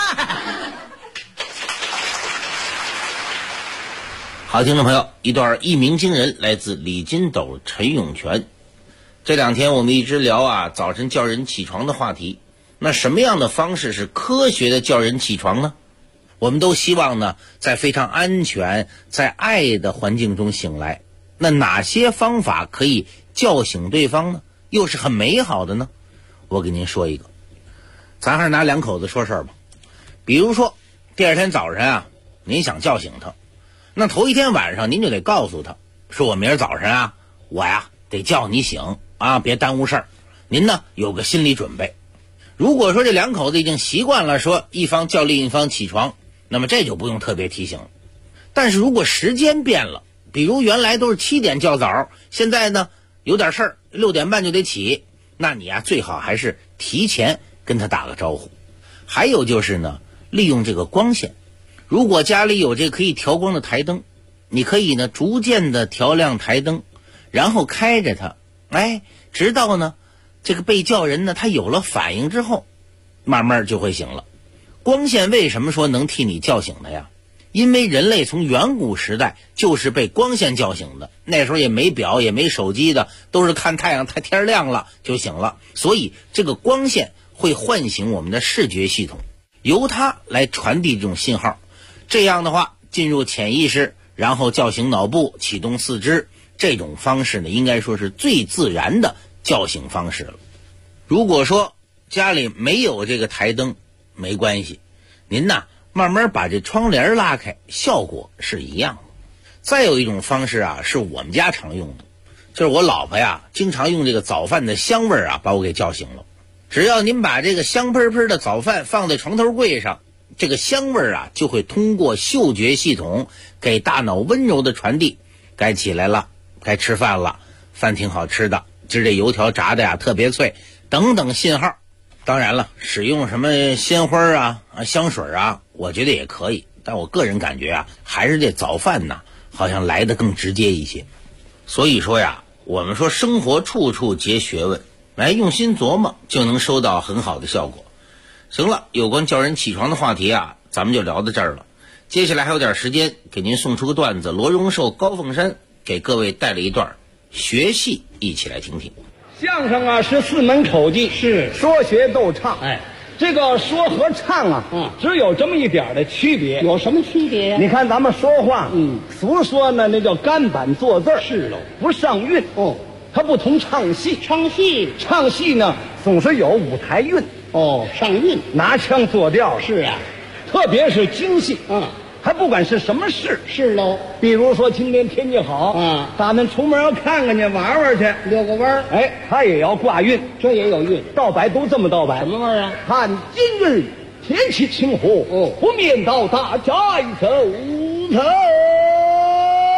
好，听众朋友，一段一鸣惊人来自李金斗、陈永泉。这2天我们一直聊早晨叫人起床的话题。那什么样的方式是科学的叫人起床呢？我们都希望呢，在非常安全、在爱的环境中醒来。那哪些方法可以叫醒对方呢？又是很美好的呢？我给您说一个，咱还是拿2口子说事儿吧。比如说，第2天早晨您想叫醒他，那头一天晚上您就得告诉他，说我明儿早晨我得叫你醒别耽误事儿。您呢有个心理准备。如果说这2口子已经习惯了说一方叫另一方起床，那么这就不用特别提醒了。但是如果时间变了，比如原来都是7点叫早，现在呢有点事儿6点半就得起，那你最好还是提前跟他打个招呼。还有就是呢，利用这个光线，如果家里有这可以调光的台灯，你可以呢逐渐的调亮台灯，然后开着它，直到呢这个被叫人呢他有了反应之后，慢慢就会醒了。光线为什么说能替你叫醒的呀？因为人类从远古时代就是被光线叫醒的，那时候也没表也没手机的，都是看太阳，天亮了就醒了。所以这个光线会唤醒我们的视觉系统，由它来传递这种信号，这样的话进入潜意识，然后叫醒脑部，启动四肢。这种方式呢，应该说是最自然的叫醒方式了。如果说家里没有这个台灯，没关系，您呢慢慢把这窗帘拉开，效果是一样的。再有一种方式是我们家常用的，就是我老婆经常用这个早饭的香味把我给叫醒了。只要您把这个香喷喷的早饭放在床头柜上，这个香味就会通过嗅觉系统给大脑温柔的传递，该起来了，该吃饭了，饭挺好吃的，今儿这油条炸的特别脆，等等信号。当然了，使用什么鲜花香水我觉得也可以，但我个人感觉还是这早饭好像来得更直接一些。所以说我们说生活处处皆学问，来用心琢磨就能收到很好的效果。行了，有关叫人起床的话题咱们就聊到这儿了。接下来还有点时间，给您送出个段子，罗荣寿、高凤山给各位带了一段学戏，一起来听听。 相声是4门口技，是说学逗唱。这个说和唱只有这么一点的区别。 有什么区别？ 你看咱们说话，俗说呢，那叫干板做字儿， 是喽， 不上韵。它不同唱戏，唱戏呢总是有舞台韵。 上韵， 拿腔作调。 是特别是京戏，还不管是什么事， 是喽。 比如说今天天气好，咱们出门要看看去，玩玩去， 遛个弯儿。 他也要挂韵， 这也有韵。 道白都这么道白。 什么味儿看今日天气晴和，不免到大寨走走。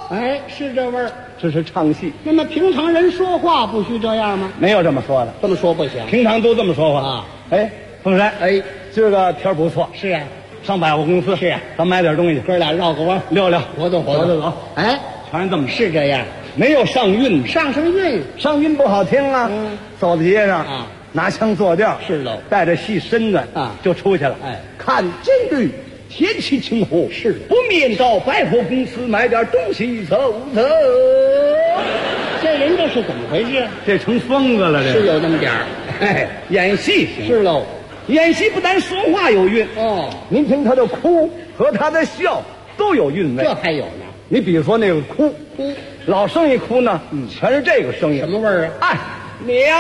哎，是这味儿。 这是唱戏。 那么平常人说话不须这样吗？ 没有这么说的， 这么说不行。 平常都这么说话啊。 哎，凤山， 哎， 今儿个天儿不错。 是啊， 上百货公司。 是啊， 咱买点东西， 哥俩绕个弯， 溜溜， 活动活动。 走。 哎， 全是这么是这样。 没有上韵， 上什么韵？ 上韵不好听啊。走在街上啊， 拿腔作调， 是喽， 带着细身子啊， 就出去了。 哎， 看金驴，天气晴和， 是不免到百货公司买点东西走走。 这人这是怎么回事？ 这成疯子了，这是有那么点儿。 哎，演戏行是喽， 演戏不但说话有韵哦， 您听他的哭和他的笑都有韵味。 这还有呢。 你比如说那个哭，老生一哭呢，全是这个声音。 什么味儿啊？ 哎，娘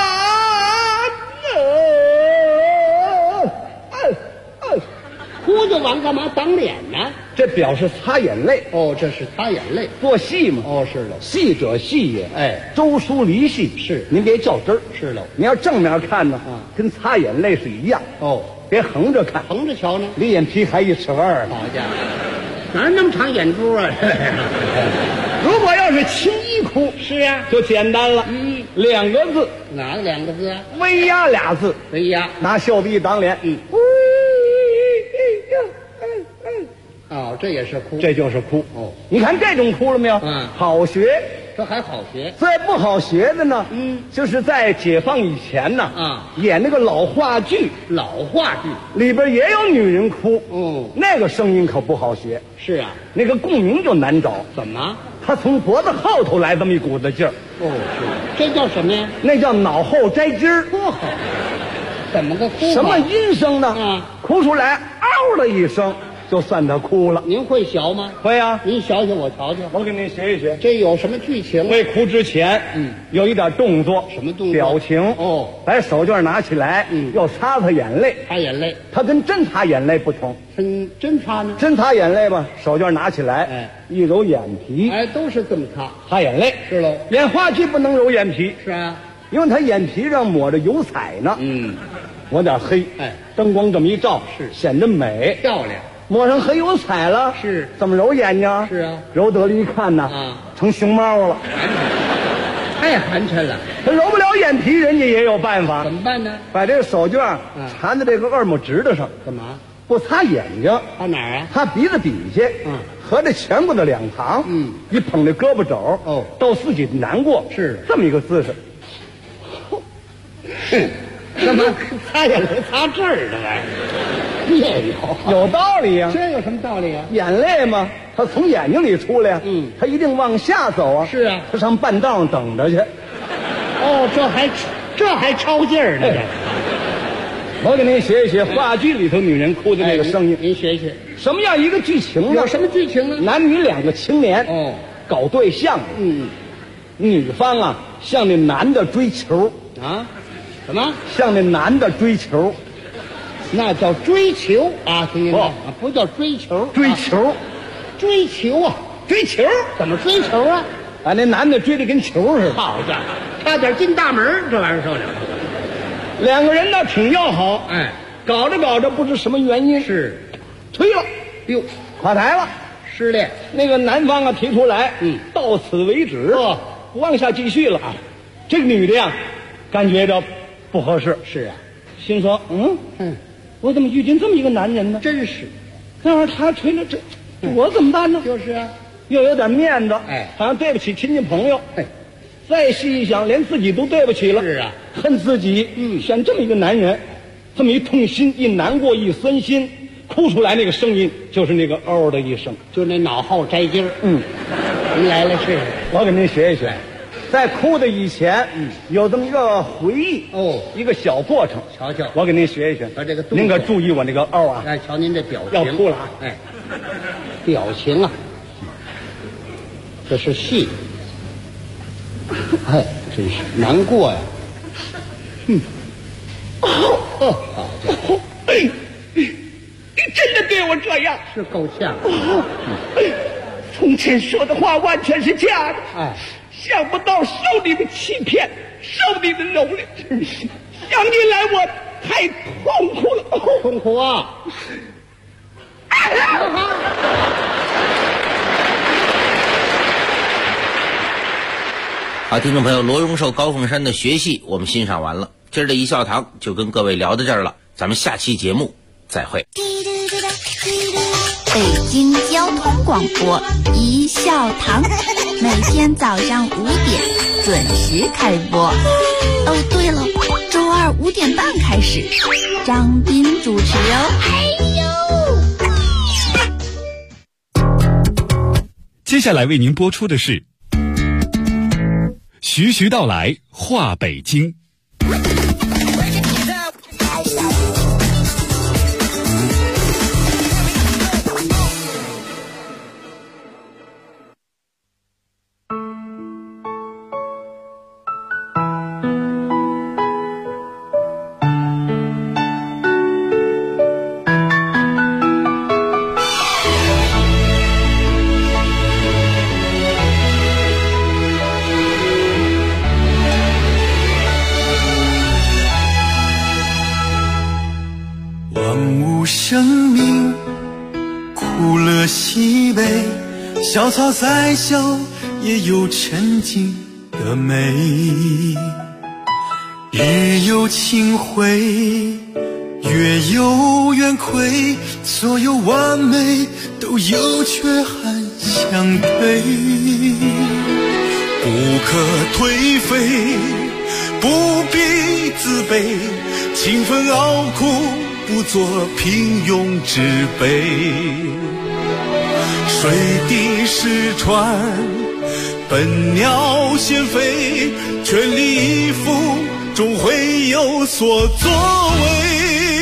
哭就完，干嘛挡脸呢？ 这表示擦眼泪。 哦，这是擦眼泪。 做戏嘛。 哦，是的。 戏者戏也。 哎， 周书离戏是。 您别较真儿。 是喽。 你要正面看呢，跟擦眼泪是一样。 哦， 别横着看， 横着瞧呢， 离眼皮还1尺2。 好家伙，哪有那么长眼珠啊？ 如果要是青衣哭， 是啊， 就简单了。2个字。 哪2个字啊？ 微压俩字。 微压， 拿袖子一挡脸。 哦，这也是哭， 这就是哭。 哦， 你看这种哭了没有？好学， 这还好学。 再不好学的呢，就是在解放以前呢，演那个老话剧，里边也有女人哭。那个声音可不好学。 是啊， 那个共鸣就难找。 怎么？ 他从脖子后头来这么一股子劲儿。 哦，是，这叫什么呀？ 那叫脑后摘筋儿。 多好，怎么个哭？ 什么音声呢？哭出来嗷的一声，就算他哭了。 您会学吗？ 会啊， 您学学我瞧瞧。 我给您学一学。 这有什么剧情？ 未哭之前，有一点动作。 什么动作？ 表情。哦，把手绢拿起来，要擦擦眼泪。 擦眼泪， 它跟真擦眼泪不同。 真擦呢？ 真擦眼泪吧，手绢拿起来， 哎， 一揉眼皮， 哎，都是这么擦。 擦眼泪是喽。 演话剧不能揉眼皮。 是啊， 因为他眼皮上抹着油彩呢。抹点黑， 哎， 灯光这么一照， 是显得美漂亮。 抹上黑油彩了， 是怎么揉眼睛？ 是啊， 揉得了一看呢，成熊猫了， 太寒碜了。 他揉不了眼皮，人家也有办法。 怎么办呢？ 把这个手绢缠在这个二拇指头上。 干嘛？ 不擦眼睛， 擦哪儿啊？ 擦鼻子底下。合着颧骨的2旁。一捧这胳膊肘，逗自己难过。 是这么一个姿势。 干嘛擦眼泪擦这儿的玩意儿？别有道理呀。 这有什么道理啊？ 眼泪嘛，它从眼睛里出来呀。它一定往下走啊。 是啊， 它上半道上等着去。 哦，这还抄劲儿呢。 我给您学一学话剧里头女人哭的那个声音。 您学学。 什么样一个剧情呢？ 有什么剧情呢？ 男女2个青年搞对象。女方啊向那男的追求啊。什么？ 向那男的追求， 那叫追求啊！听见没？不叫追求， 追求， 追求啊！ 追求怎么追求啊？ 把那男的追得跟球似的。 好家伙，差点进大门，这玩意儿受了。 2个人呢挺要好， 哎， 搞着搞着不知什么原因是推了， 哟， 垮台了， 失恋。 那个男方啊提出来，到此为止，不往下继续了。这个女的呀，感觉着不合适， 是啊， 心说，我怎么遇见这么一个男人呢？ 真是， 那会儿他吹了这我怎么办呢？ 就是啊， 又有点面子， 哎， 好像对不起亲戚朋友， 哎。 再细一想，连自己都对不起了。 是啊， 恨自己，选这么一个男人，这么一痛心，一难过，一酸心，哭出来那个声音就是那个嗷的一声， 就那脑后摘筋儿。您来了试试， 我给您学一学。在哭的以前，有这么一个回忆一个小过程， 瞧瞧， 我给您学一学。 这个您可注意我那个嗷啊！ 哎，瞧您这表情， 要哭了啊！ 哎，表情啊，这是戏。 哎，真是难过呀！好家伙， 你真的对我这样？ 是够呛。 从前说的话完全是假的， 哎， 想不到受你的欺骗，受你的蹂躏，真是想起来我太痛苦了， 痛苦啊！ 好，听众朋友，罗荣寿、高凤山的学戏我们欣赏完了，今儿的一笑堂就跟各位聊到这儿了，咱们下期节目再会。 北京交通广播一笑堂，每天早上5点准时开播。哦，对了，周二5点半开始，张斌主持哦。 接下来为您播出的是徐徐道来话北京。 生命苦乐喜悲，小草再小也有沉静的美，日有清辉，月有圆亏，所有完美都有缺憾相对，不可颓废，不必自卑，勤奋熬苦不做平庸之辈，水滴石穿，笨鸟先飞，全力以赴，终会有所作为。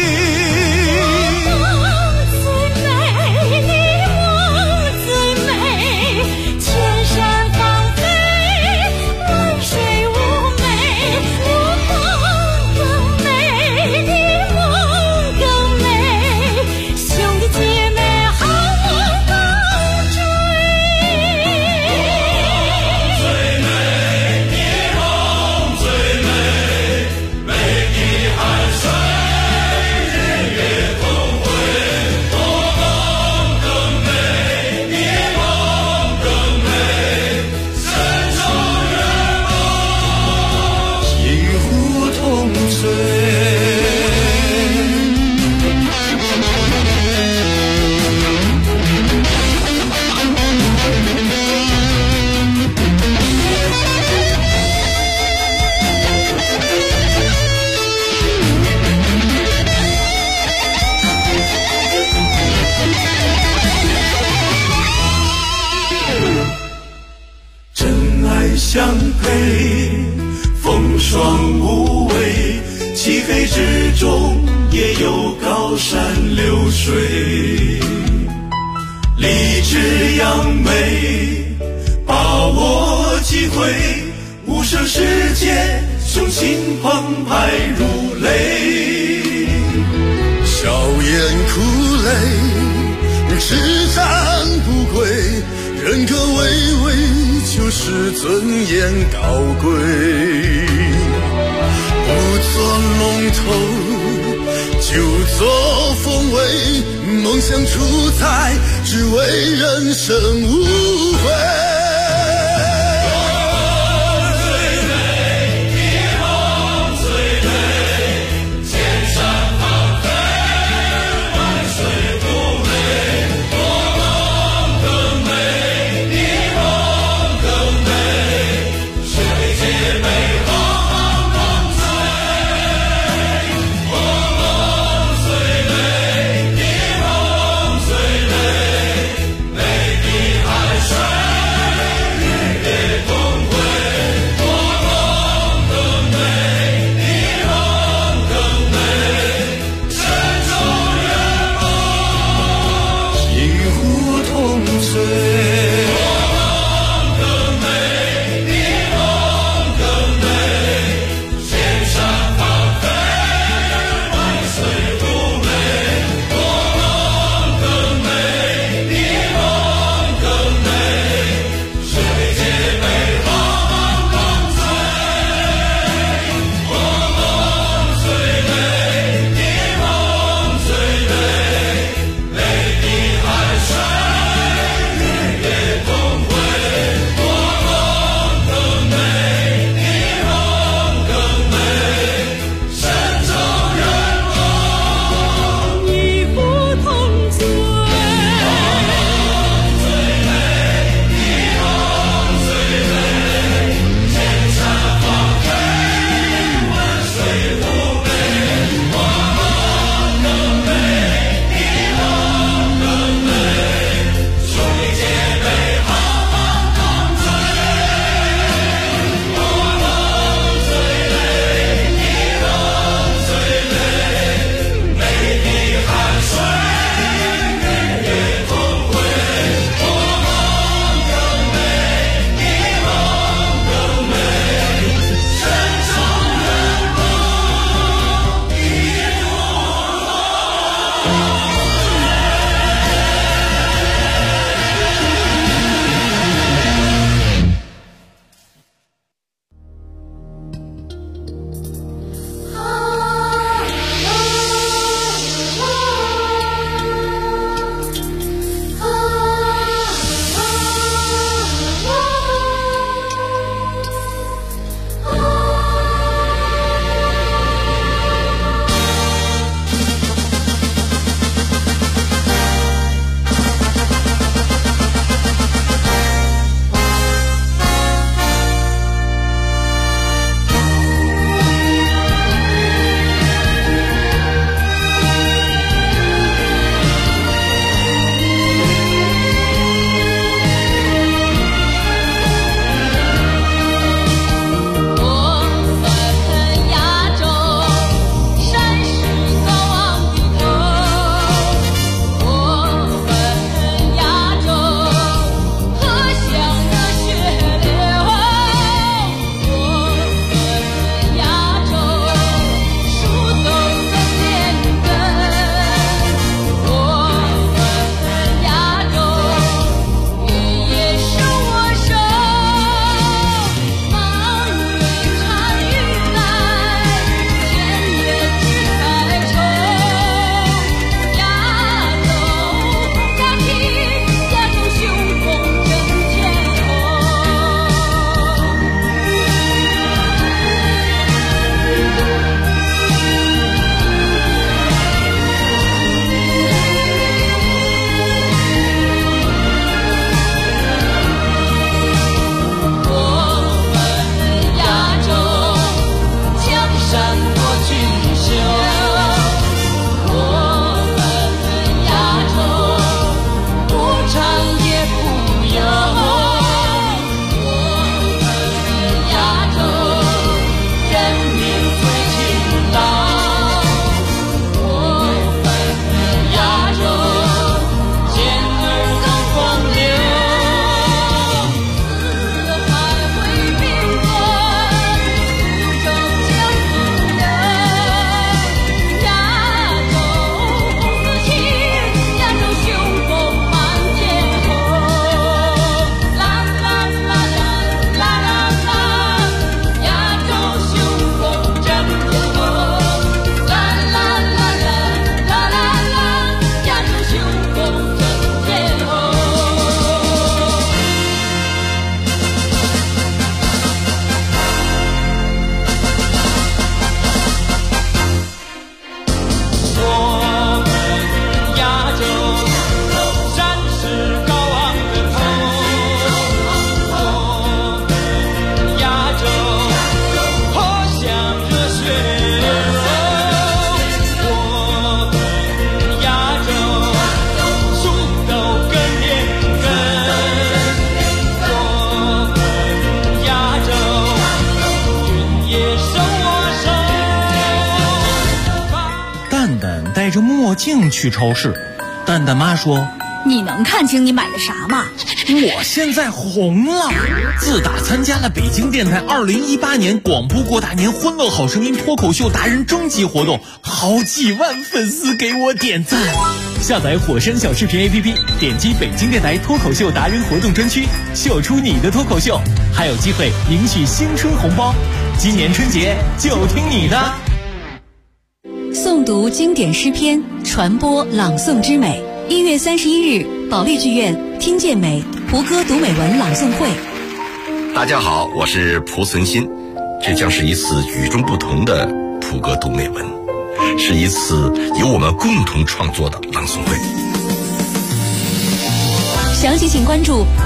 相配，风霜无畏，漆黑之中也有高山流水，立志扬眉，把握机会，无声世界，雄心澎湃如雷，笑颜苦泪，叱咤不归，人格巍巍，就是尊严高贵，不做龙头，就做凤尾，梦想主宰，只为人生无悔。 蛋蛋戴着墨镜去超市。蛋蛋妈说：“ 你能看清你买的啥吗？” 我现在红了，自打参加了北京电台2018年广播过大年欢乐好声音脱口秀达人征集活动，好几万粉丝给我点赞。 下载火山小视频 APP， 点击北京电台脱口秀达人活动专区，秀出你的脱口秀，还有机会赢取新春红包。今年春节就听你的。 诵读经典诗篇，传播朗诵之美。1月31日，保利剧院听见美蒲歌读美文朗诵会。 大家好，我是蒲存昕，这将是一次与众不同的蒲歌读美文，是一次由我们共同创作的朗诵会。 详情请关注